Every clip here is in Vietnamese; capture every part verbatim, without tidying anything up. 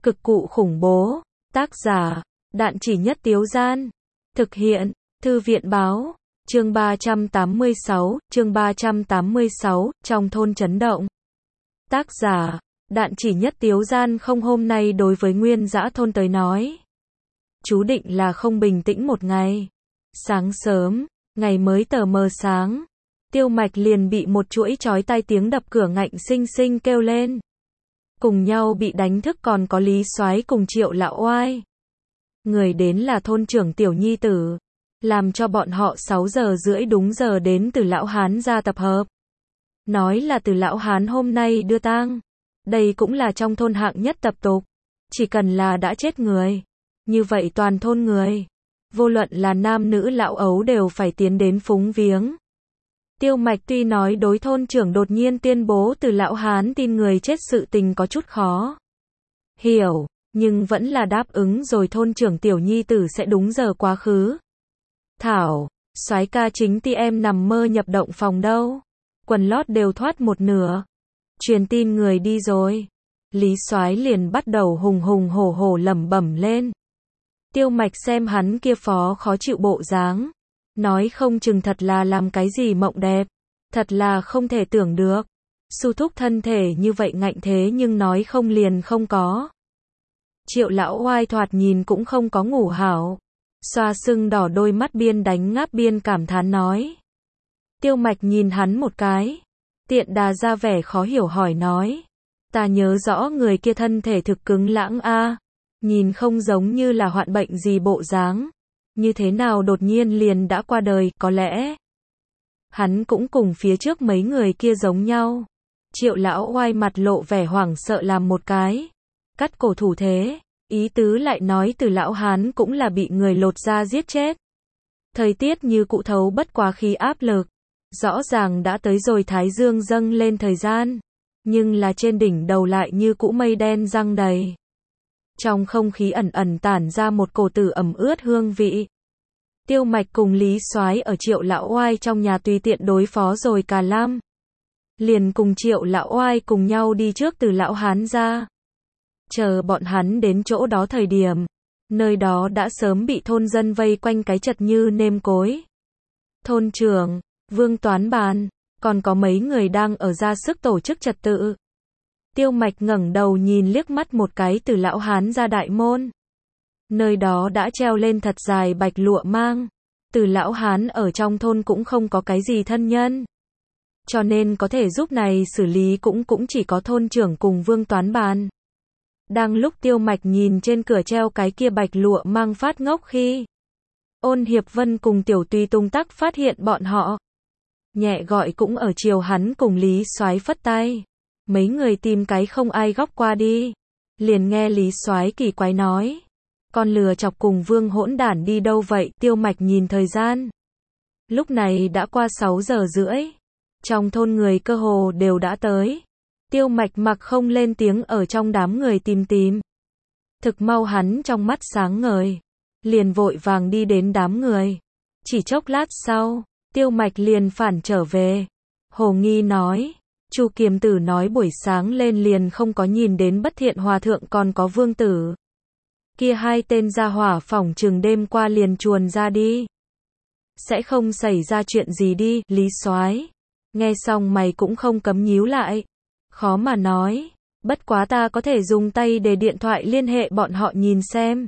Cực cụ khủng bố. Tác giả, Đạn Chỉ Nhất Tiếu Gian. Thực hiện, Thư viện báo. Chương ba trăm tám mươi sáu, chương ba trăm tám mươi sáu, trong thôn chấn động. Tác giả, Đạn Chỉ Nhất Tiếu Gian. Không, hôm nay đối với nguyên dã thôn tới nói, chú định là không bình tĩnh một ngày. Sáng sớm, ngày mới tờ mờ sáng, Tiêu Mạch liền bị một chuỗi chói tai tiếng đập cửa ngạnh sinh sinh kêu lên. Cùng nhau bị đánh thức còn có Lý Soái cùng Triệu Lão Oai. Người đến là thôn trưởng Tiểu Nhi Tử, làm cho bọn họ sáu giờ rưỡi đúng giờ đến Từ Lão Hán ra tập hợp. Nói là Từ Lão Hán hôm nay đưa tang. Đây cũng là trong thôn hạng nhất tập tục. Chỉ cần là đã chết người, như vậy toàn thôn người, vô luận là nam nữ lão ấu đều phải tiến đến phúng viếng. Tiêu Mạch tuy nói đối thôn trưởng đột nhiên tuyên bố Từ Lão Hán tin người chết sự tình có chút khó hiểu, nhưng vẫn là đáp ứng rồi thôn trưởng Tiểu Nhi Tử sẽ đúng giờ quá khứ. Thảo, soái ca chính ti em nằm mơ nhập động phòng đâu. Quần lót đều thoát một nửa. Truyền tin người đi rồi. Lý Soái liền bắt đầu hùng hùng hổ hổ lẩm bẩm lên. Tiêu Mạch xem hắn kia phó khó chịu bộ dáng, nói không chừng thật là làm cái gì mộng đẹp. Thật là không thể tưởng được. Su thúc thân thể như vậy ngạnh thế nhưng nói không liền không có. Triệu Lão Oai thoạt nhìn cũng không có ngủ hảo. Xoa sưng đỏ đôi mắt biên đánh ngáp biên cảm thán nói. Tiêu Mạch nhìn hắn một cái. Tiện đà ra vẻ khó hiểu hỏi nói. Ta nhớ rõ người kia thân thể thực cứng lãng a, nhìn không giống như là hoạn bệnh gì bộ dáng. Như thế nào đột nhiên liền đã qua đời, có lẽ hắn cũng cùng phía trước mấy người kia giống nhau. Triệu Lão Oai mặt lộ vẻ hoảng sợ làm một cái cắt cổ thủ thế, ý tứ lại nói Từ Lão Hán cũng là bị người lột da giết chết. Thời tiết như cũ thấu bất quá khí áp lực, rõ ràng đã tới rồi thái dương dâng lên thời gian, nhưng là trên đỉnh đầu lại như cũ mây đen giăng đầy. Trong không khí ẩn ẩn tản ra một cổ tử ẩm ướt hương vị. Tiêu Mạch cùng Lý Soái ở Triệu Lão Oai trong nhà tùy tiện đối phó rồi cả lam. Liền cùng Triệu Lão Oai cùng nhau đi trước Từ Lão Hán ra. Chờ bọn hắn đến chỗ đó thời điểm, nơi đó đã sớm bị thôn dân vây quanh cái chật như nêm cối. Thôn trưởng, Vương Toán Bàn, còn có mấy người đang ở ra sức tổ chức trật tự. Tiêu Mạch ngẩng đầu nhìn liếc mắt một cái Từ Lão Hán ra đại môn. Nơi đó đã treo lên thật dài bạch lụa mang. Từ Lão Hán ở trong thôn cũng không có cái gì thân nhân, cho nên có thể giúp này xử lý cũng cũng chỉ có thôn trưởng cùng Vương Toán Bàn. Đang lúc Tiêu Mạch nhìn trên cửa treo cái kia bạch lụa mang phát ngốc khi Ôn Hiệp Vân cùng Tiểu Tùy tung tắc phát hiện bọn họ. Nhẹ gọi cũng ở chiều hắn cùng Lý Soái phất tay. Mấy người tìm cái không ai góc qua đi. Liền nghe Lý Soái kỳ quái nói. Con lừa chọc cùng Vương hỗn đản đi đâu vậy? Tiêu Mạch nhìn thời gian. Lúc này đã qua sáu giờ rưỡi. Trong thôn người cơ hồ đều đã tới. Tiêu Mạch mặc không lên tiếng ở trong đám người tìm tìm. Thực mau hắn trong mắt sáng ngời. Liền vội vàng đi đến đám người. Chỉ chốc lát sau, Tiêu Mạch liền phản trở về. Hồ nghi nói. Chu Kiềm Tử nói buổi sáng lên liền không có nhìn đến Bất Thiện Hòa Thượng còn có Vương Tử. Kia hai tên gia hỏa phỏng chừng đêm qua liền chuồn ra đi. Sẽ không xảy ra chuyện gì đi, Lý Soái. Nghe xong mày cũng không cấm nhíu lại. Khó mà nói, bất quá ta có thể dùng tay để điện thoại liên hệ bọn họ nhìn xem.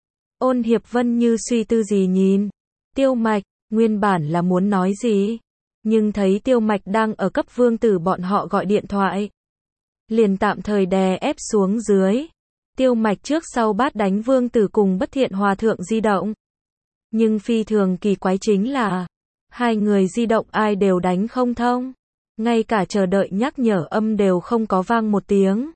Ôn Hiệp Vân như suy tư gì nhìn. Tiêu Mạch, nguyên bản là muốn nói gì, nhưng thấy Tiêu Mạch đang ở cấp Vương Tử bọn họ gọi điện thoại, liền tạm thời đè ép xuống dưới. Tiêu Mạch trước sau bát đánh Vương Tử cùng Bất Thiện Hòa Thượng di động. Nhưng phi thường kỳ quái chính là, hai người di động ai đều đánh không thông. Ngay cả chờ đợi nhắc nhở âm đều không có vang một tiếng.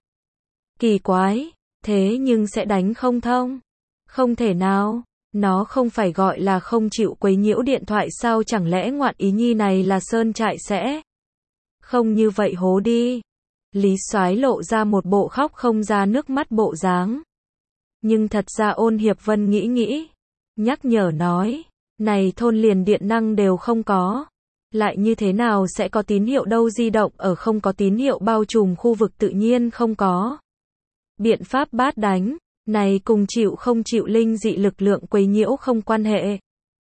Kỳ quái, thế nhưng sẽ đánh không thông. Không thể nào, nó không phải gọi là không chịu quấy nhiễu điện thoại sao, chẳng lẽ ngoạn ý nhi này là sơn trại sẽ không như vậy hố đi. Lý Soái lộ ra một bộ khóc không ra nước mắt bộ dáng. Nhưng thật ra Ôn Hiệp Vân nghĩ nghĩ, nhắc nhở nói, này thôn liền điện năng đều không có. Lại như thế nào sẽ có tín hiệu đâu, di động ở không có tín hiệu bao trùm khu vực tự nhiên không có. Biện pháp bát đánh, này cùng chịu không chịu linh dị lực lượng quấy nhiễu không quan hệ.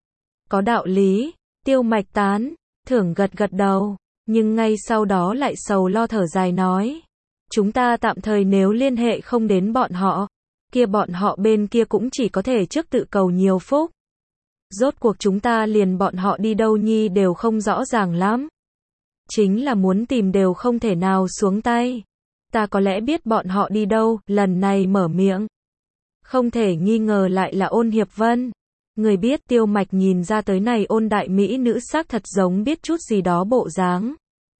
Có đạo lý, Tiêu Mạch tán, thưởng gật gật đầu, nhưng ngay sau đó lại sầu lo thở dài nói. Chúng ta tạm thời nếu liên hệ không đến bọn họ, kia bọn họ bên kia cũng chỉ có thể trước tự cầu nhiều phúc. Rốt cuộc chúng ta liền bọn họ đi đâu nhi đều không rõ ràng lắm. Chính là muốn tìm đều không thể nào xuống tay. Ta có lẽ biết bọn họ đi đâu, lần này mở miệng. Không thể nghi ngờ lại là Ôn Hiệp Vân. Người biết Tiêu Mạch nhìn ra tới này Ôn đại mỹ nữ xác thật giống biết chút gì đó bộ dáng.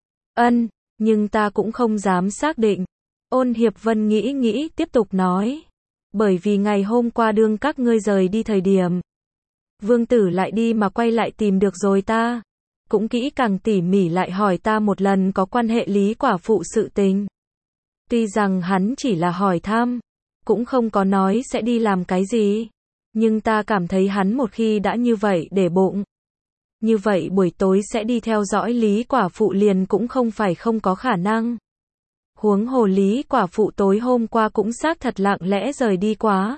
Ân, nhưng ta cũng không dám xác định. Ôn Hiệp Vân nghĩ nghĩ tiếp tục nói. Bởi vì ngày hôm qua đương các ngươi rời đi thời điểm. Vương Tử lại đi mà quay lại tìm được rồi ta. Cũng kỹ càng tỉ mỉ lại hỏi ta một lần có quan hệ Lý quả phụ sự tình. Tuy rằng hắn chỉ là hỏi thăm, cũng không có nói sẽ đi làm cái gì. Nhưng ta cảm thấy hắn một khi đã như vậy để bụng. Như vậy buổi tối sẽ đi theo dõi Lý quả phụ liền cũng không phải không có khả năng. Huống hồ Lý quả phụ tối hôm qua cũng xác thật lặng lẽ rời đi quá.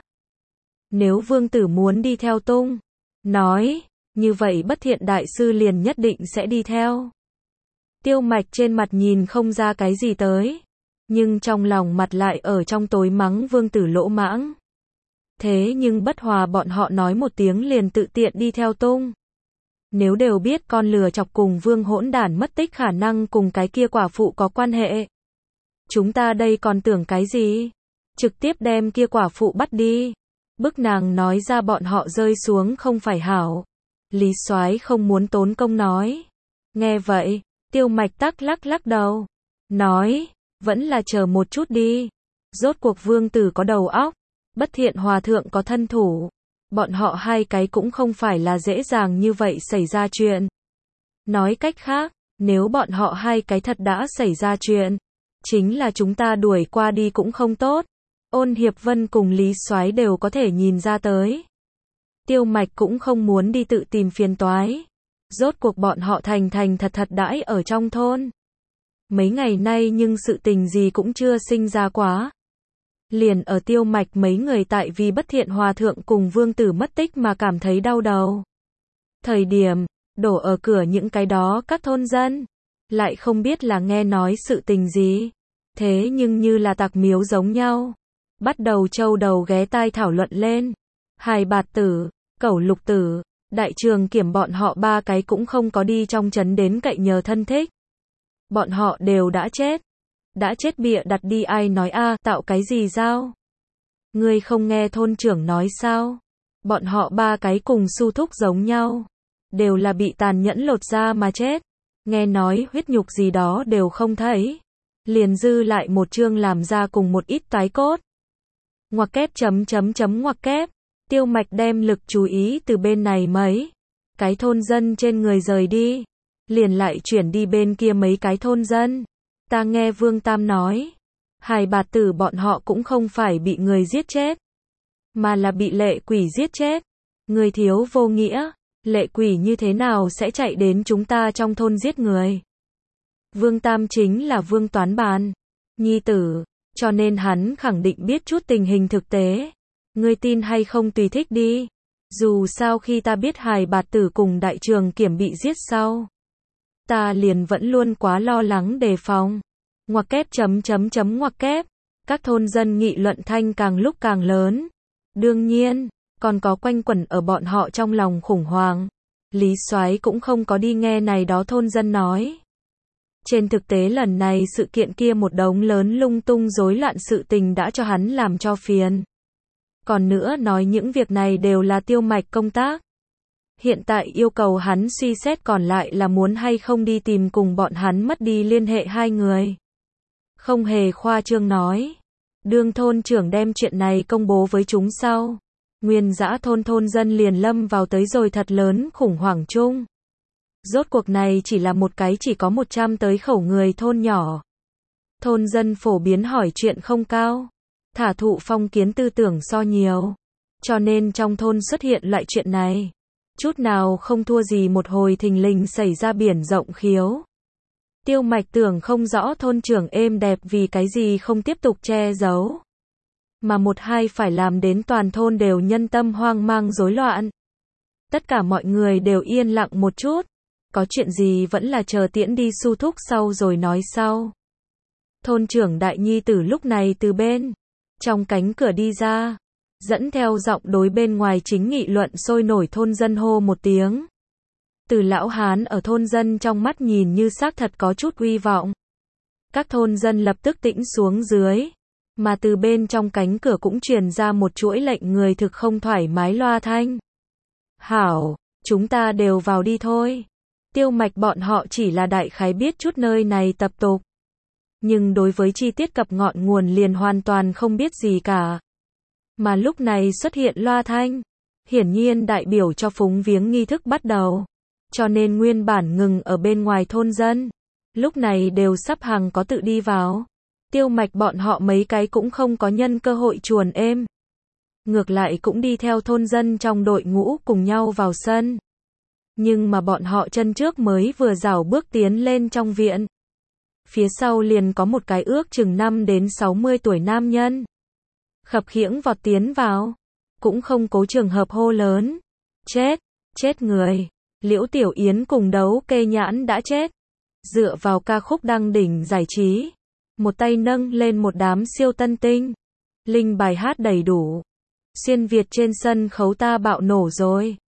Nếu Vương Tử muốn đi theo tung, nói, như vậy bất thiện đại sư liền nhất định sẽ đi theo. Tiêu Mạch trên mặt nhìn không ra cái gì tới. Nhưng trong lòng mặt lại ở trong tối mắng Vương Tử lỗ mãng. Thế nhưng bất hòa bọn họ nói một tiếng liền tự tiện đi theo tung. Nếu đều biết con lừa chọc cùng Vương hỗn đản mất tích khả năng cùng cái kia quả phụ có quan hệ. Chúng ta đây còn tưởng cái gì? Trực tiếp đem kia quả phụ bắt đi. Bức nàng nói ra bọn họ rơi xuống không phải hảo. Lý Soái không muốn tốn công nói. Nghe vậy, Tiêu Mạch tắc lắc lắc đầu. Nói, vẫn là chờ một chút đi. Rốt cuộc Vương Tử có đầu óc. Bất thiện hòa thượng có thân thủ. Bọn họ hai cái cũng không phải là dễ dàng như vậy xảy ra chuyện. Nói cách khác, nếu bọn họ hai cái thật đã xảy ra chuyện, chính là chúng ta đuổi qua đi cũng không tốt. Ôn Hiệp Vân cùng Lý Soái đều có thể nhìn ra tới. Tiêu Mạch cũng không muốn đi tự tìm phiền toái. Rốt cuộc bọn họ thành thành thật thật đãi ở trong thôn. Mấy ngày nay nhưng sự tình gì cũng chưa sinh ra quá. Liền ở Tiêu Mạch mấy người tại vì bất thiện hòa thượng cùng Vương Tử mất tích mà cảm thấy đau đầu. Thời điểm, đổ ở cửa những cái đó các thôn dân. Lại không biết là nghe nói sự tình gì. Thế nhưng như là tạc miếu giống nhau. Bắt đầu châu đầu ghé tai thảo luận lên. Hài Bạt Tử, Cẩu Lục Tử, Đại Trường Kiểm bọn họ ba cái cũng không có đi trong trấn đến cậy nhờ thân thích. Bọn họ đều đã chết. Đã chết bịa đặt đi ai nói a tạo cái gì sao? Ngươi không nghe thôn trưởng nói sao? Bọn họ ba cái cùng Su Thúc giống nhau. Đều là bị tàn nhẫn lột da mà chết. Nghe nói huyết nhục gì đó đều không thấy. Liền dư lại một chương làm ra cùng một ít tái cốt. Ngoặc kép chấm chấm chấm ngoặc kép. Tiêu Mạch đem lực chú ý từ bên này mấy cái thôn dân trên người rời đi. Liền lại chuyển đi bên kia mấy cái thôn dân. Ta nghe Vương Tam nói. Hài Bạt Tử bọn họ cũng không phải bị người giết chết. Mà là bị lệ quỷ giết chết. Người thiếu vô nghĩa. Lệ quỷ như thế nào sẽ chạy đến chúng ta trong thôn giết người? Vương Tam chính là Vương Toán Bàn. Nhi tử. Cho nên hắn khẳng định biết chút tình hình thực tế. Ngươi tin hay không tùy thích đi. Dù sao khi ta biết Hài Bạt Tử cùng Đại Trường Kiểm bị giết sau. Ta liền vẫn luôn quá lo lắng đề phòng. Ngoặc kép chấm chấm chấm ngoặc kép. Các thôn dân nghị luận thanh càng lúc càng lớn. Đương nhiên, còn có quanh quẩn ở bọn họ trong lòng khủng hoảng. Lý Soái cũng không có đi nghe này đó thôn dân nói. Trên thực tế lần này sự kiện kia một đống lớn lung tung rối loạn sự tình đã cho hắn làm cho phiền. Còn nữa nói những việc này đều là Tiêu Mạch công tác. Hiện tại yêu cầu hắn suy xét còn lại là muốn hay không đi tìm cùng bọn hắn mất đi liên hệ hai người. Không hề khoa trương nói. Đương thôn trưởng đem chuyện này công bố với chúng sau. Nguyên dã thôn thôn dân liền lâm vào tới rồi thật lớn khủng hoảng chung. Rốt cuộc này chỉ là một cái chỉ có một trăm tới khẩu người thôn nhỏ. Thôn dân phổ biến hỏi chuyện không cao. Thả thụ phong kiến tư tưởng so nhiều. Cho nên trong thôn xuất hiện loại chuyện này. Chút nào không thua gì một hồi thình lình xảy ra biển rộng khiếu. Tiêu Mạch tưởng không rõ thôn trưởng êm đẹp vì cái gì không tiếp tục che giấu. mà một hai phải làm đến toàn thôn đều nhân tâm hoang mang rối loạn. Tất cả mọi người đều yên lặng một chút, có chuyện gì vẫn là chờ tiễn đi Su Thúc sau rồi nói sau. Thôn trưởng Đại Nhi Tử lúc này từ bên trong cánh cửa đi ra, dẫn theo giọng đối bên ngoài chính nghị luận sôi nổi thôn dân hô một tiếng. Từ lão hán ở thôn dân trong mắt nhìn như xác thật có chút uy vọng. Các thôn dân lập tức tĩnh xuống dưới, mà từ bên trong cánh cửa cũng truyền ra một chuỗi lệnh người thực không thoải mái loa thanh. Hảo, chúng ta đều vào đi thôi. Tiêu Mạch bọn họ chỉ là đại khái biết chút nơi này tập tục, nhưng đối với chi tiết cập ngọn nguồn liền hoàn toàn không biết gì cả. Mà lúc này xuất hiện loa thanh, hiển nhiên đại biểu cho phúng viếng nghi thức bắt đầu, cho nên nguyên bản ngừng ở bên ngoài thôn dân, lúc này đều sắp hàng có tự đi vào. Tiêu Mạch bọn họ mấy cái cũng không có nhân cơ hội chuồn êm, ngược lại cũng đi theo thôn dân trong đội ngũ cùng nhau vào sân. Nhưng mà bọn họ chân trước mới vừa rảo bước tiến lên trong viện, phía sau liền có một cái ước chừng năm đến sáu mươi tuổi nam nhân khập khiễng vọt tiến vào, cũng không cố trường hợp hô lớn. Chết, chết người. Liễu Tiểu Yến cùng Đấu Kê Nhãn đã chết. Dựa vào ca khúc đăng đỉnh giải trí, một tay nâng lên một đám siêu tân tinh, linh bài hát đầy đủ. Xuyên Việt trên sân khấu ta bạo nổ rồi.